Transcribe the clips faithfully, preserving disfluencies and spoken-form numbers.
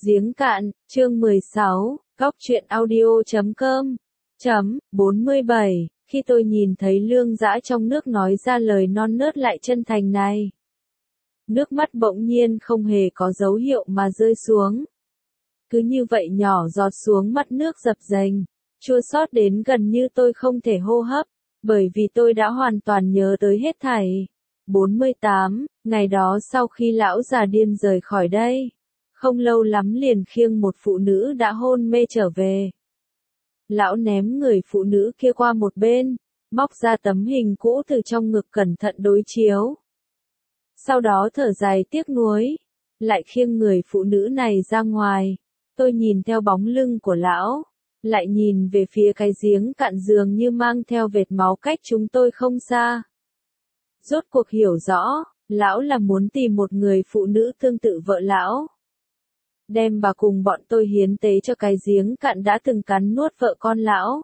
Giếng cạn, chương mười sáu, góc truyện audio chấm com, chấm, bốn mươi bảy, khi tôi nhìn thấy Lương Dã trong nước nói ra lời non nớt lại chân thành này. Nước mắt bỗng nhiên không hề có dấu hiệu mà rơi xuống. Cứ như vậy nhỏ giọt xuống mắt nước dập dềnh, chua xót đến gần như tôi không thể hô hấp, bởi vì tôi đã hoàn toàn nhớ tới hết thảy. bốn mươi tám, ngày đó sau khi lão già điên rời khỏi đây, không lâu lắm liền khiêng một phụ nữ đã hôn mê trở về. Lão ném người phụ nữ kia qua một bên, móc ra tấm hình cũ từ trong ngực cẩn thận đối chiếu. Sau đó thở dài tiếc nuối, lại khiêng người phụ nữ này ra ngoài. Tôi nhìn theo bóng lưng của lão, lại nhìn về phía cái giếng cạn dường như mang theo vệt máu cách chúng tôi không xa. Rốt cuộc hiểu rõ, lão là muốn tìm một người phụ nữ tương tự vợ lão. Đem bà cùng bọn tôi hiến tế cho cái giếng cạn đã từng cắn nuốt vợ con lão.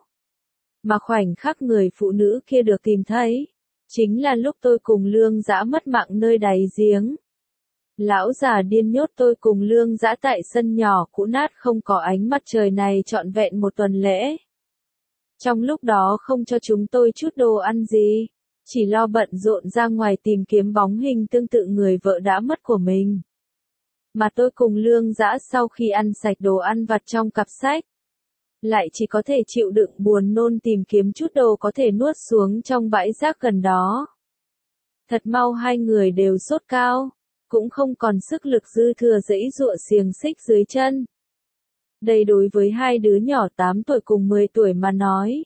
Mà khoảnh khắc người phụ nữ kia được tìm thấy, chính là lúc tôi cùng Lương Dã mất mạng nơi đáy giếng. Lão già điên nhốt tôi cùng Lương Dã tại sân nhỏ cũ nát không có ánh mặt trời này trọn vẹn một tuần lễ. Trong lúc đó không cho chúng tôi chút đồ ăn gì, chỉ lo bận rộn ra ngoài tìm kiếm bóng hình tương tự người vợ đã mất của mình. Mà tôi cùng Lương Dã sau khi ăn sạch đồ ăn vặt trong cặp sách, lại chỉ có thể chịu đựng buồn nôn tìm kiếm chút đồ có thể nuốt xuống trong bãi rác gần đó. Thật mau hai người đều sốt cao, cũng không còn sức lực dư thừa giãy giụa xiềng xích dưới chân. Đây đối với hai đứa nhỏ tám tuổi cùng mười tuổi mà nói,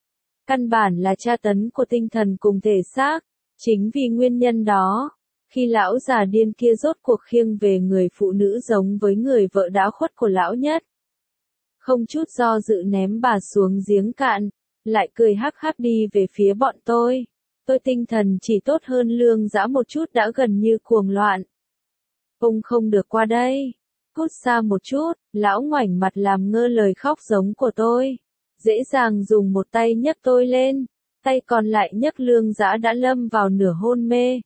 căn bản là tra tấn của tinh thần cùng thể xác. Chính vì nguyên nhân đó, khi lão già điên kia rốt cuộc khiêng về người phụ nữ giống với người vợ đã khuất của lão nhất, không chút do dự ném bà xuống giếng cạn, lại cười hắc hắc đi về phía bọn tôi. Tôi tinh thần chỉ tốt hơn Lương Dã một chút đã gần như cuồng loạn. Ông không được qua đây. Cút xa một chút, lão ngoảnh mặt làm ngơ lời khóc giống của tôi. Dễ dàng dùng một tay nhấc tôi lên, tay còn lại nhấc Lương Dã đã lâm vào nửa hôn mê.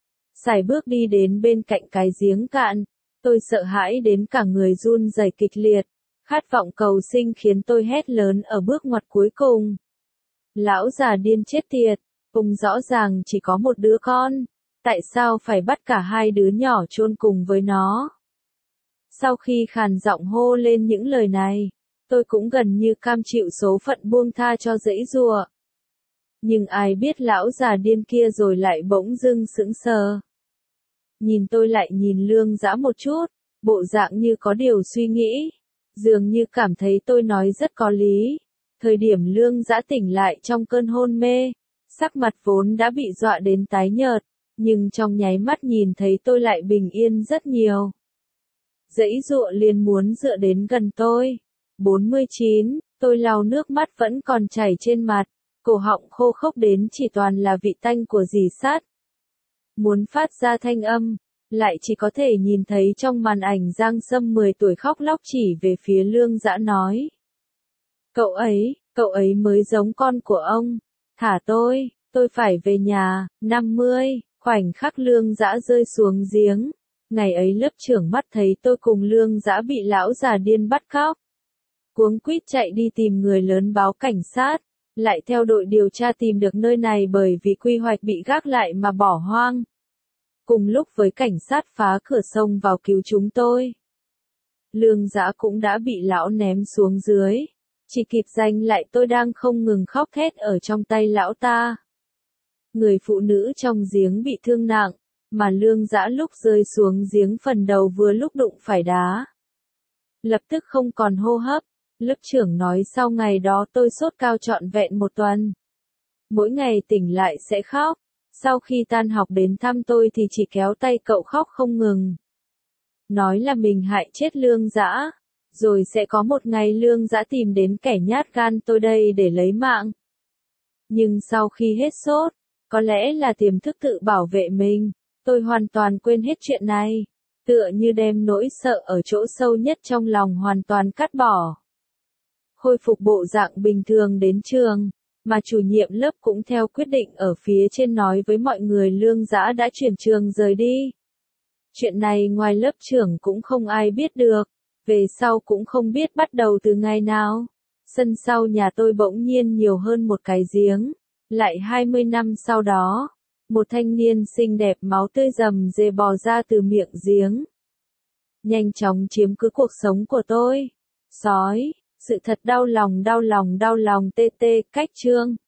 Sải bước đi đến bên cạnh cái giếng cạn, tôi sợ hãi đến cả người run rẩy kịch liệt. Khát vọng cầu sinh khiến tôi hét lớn ở bước ngoặt cuối cùng. Lão già điên chết tiệt, ông rõ ràng chỉ có một đứa con, tại sao phải bắt cả hai đứa nhỏ chôn cùng với nó? Sau khi khàn giọng hô lên những lời này, tôi cũng gần như cam chịu số phận buông tha cho giãy giụa. Nhưng ai biết lão già điên kia rồi lại bỗng dưng sững sờ. Nhìn tôi lại nhìn Lương Dã một chút, bộ dạng như có điều suy nghĩ. Dường như cảm thấy tôi nói rất có lý. Thời điểm Lương Dã tỉnh lại trong cơn hôn mê, sắc mặt vốn đã bị dọa đến tái nhợt, nhưng trong nháy mắt nhìn thấy tôi lại bình yên rất nhiều. Giãy giụa liền muốn dựa đến gần tôi. bốn mươi chín, tôi lau nước mắt vẫn còn chảy trên mặt, cổ họng khô khốc đến chỉ toàn là vị tanh của dì sát. Muốn phát ra thanh âm, lại chỉ có thể nhìn thấy trong màn ảnh Giang Sâm mười tuổi khóc lóc chỉ về phía Lương Dã nói. Cậu ấy, cậu ấy mới giống con của ông. Thả tôi, tôi phải về nhà. năm mươi, khoảnh khắc Lương Dã rơi xuống giếng. Ngày ấy lớp trưởng mắt thấy tôi cùng Lương Dã bị lão già điên bắt cóc. Cuống quýt chạy đi tìm người lớn báo cảnh sát, lại theo đội điều tra tìm được nơi này bởi vì quy hoạch bị gác lại mà bỏ hoang. Cùng lúc với cảnh sát phá cửa sông vào cứu chúng tôi. Lương Dã cũng đã bị lão ném xuống dưới, chỉ kịp giành lại tôi đang không ngừng khóc thét ở trong tay lão ta. Người phụ nữ trong giếng bị thương nặng, mà Lương Dã lúc rơi xuống giếng phần đầu vừa lúc đụng phải đá. Lập tức không còn hô hấp, lớp trưởng nói sau ngày đó tôi sốt cao trọn vẹn một tuần. Mỗi ngày tỉnh lại sẽ khóc. Sau khi tan học đến thăm tôi thì chỉ kéo tay cậu khóc không ngừng. Nói là mình hại chết Lương Dã, rồi sẽ có một ngày Lương Dã tìm đến kẻ nhát gan tôi đây để lấy mạng. Nhưng sau khi hết sốt, có lẽ là tiềm thức tự bảo vệ mình, tôi hoàn toàn quên hết chuyện này, tựa như đem nỗi sợ ở chỗ sâu nhất trong lòng hoàn toàn cắt bỏ. Khôi phục bộ dạng bình thường đến trường. Mà chủ nhiệm lớp cũng theo quyết định ở phía trên nói với mọi người Lương Dã đã chuyển trường rời đi. Chuyện này ngoài lớp trưởng cũng không ai biết được, Về sau cũng không biết bắt đầu từ ngày nào, sân sau nhà tôi bỗng nhiên nhiều hơn một cái giếng. Lại hai mươi năm sau đó, một thanh niên xinh đẹp máu tươi rầm rề bò ra từ miệng giếng. Nhanh chóng chiếm cứ cuộc sống của tôi. Sói, sự thật đau lòng đau lòng đau lòng tê tê, cách chương.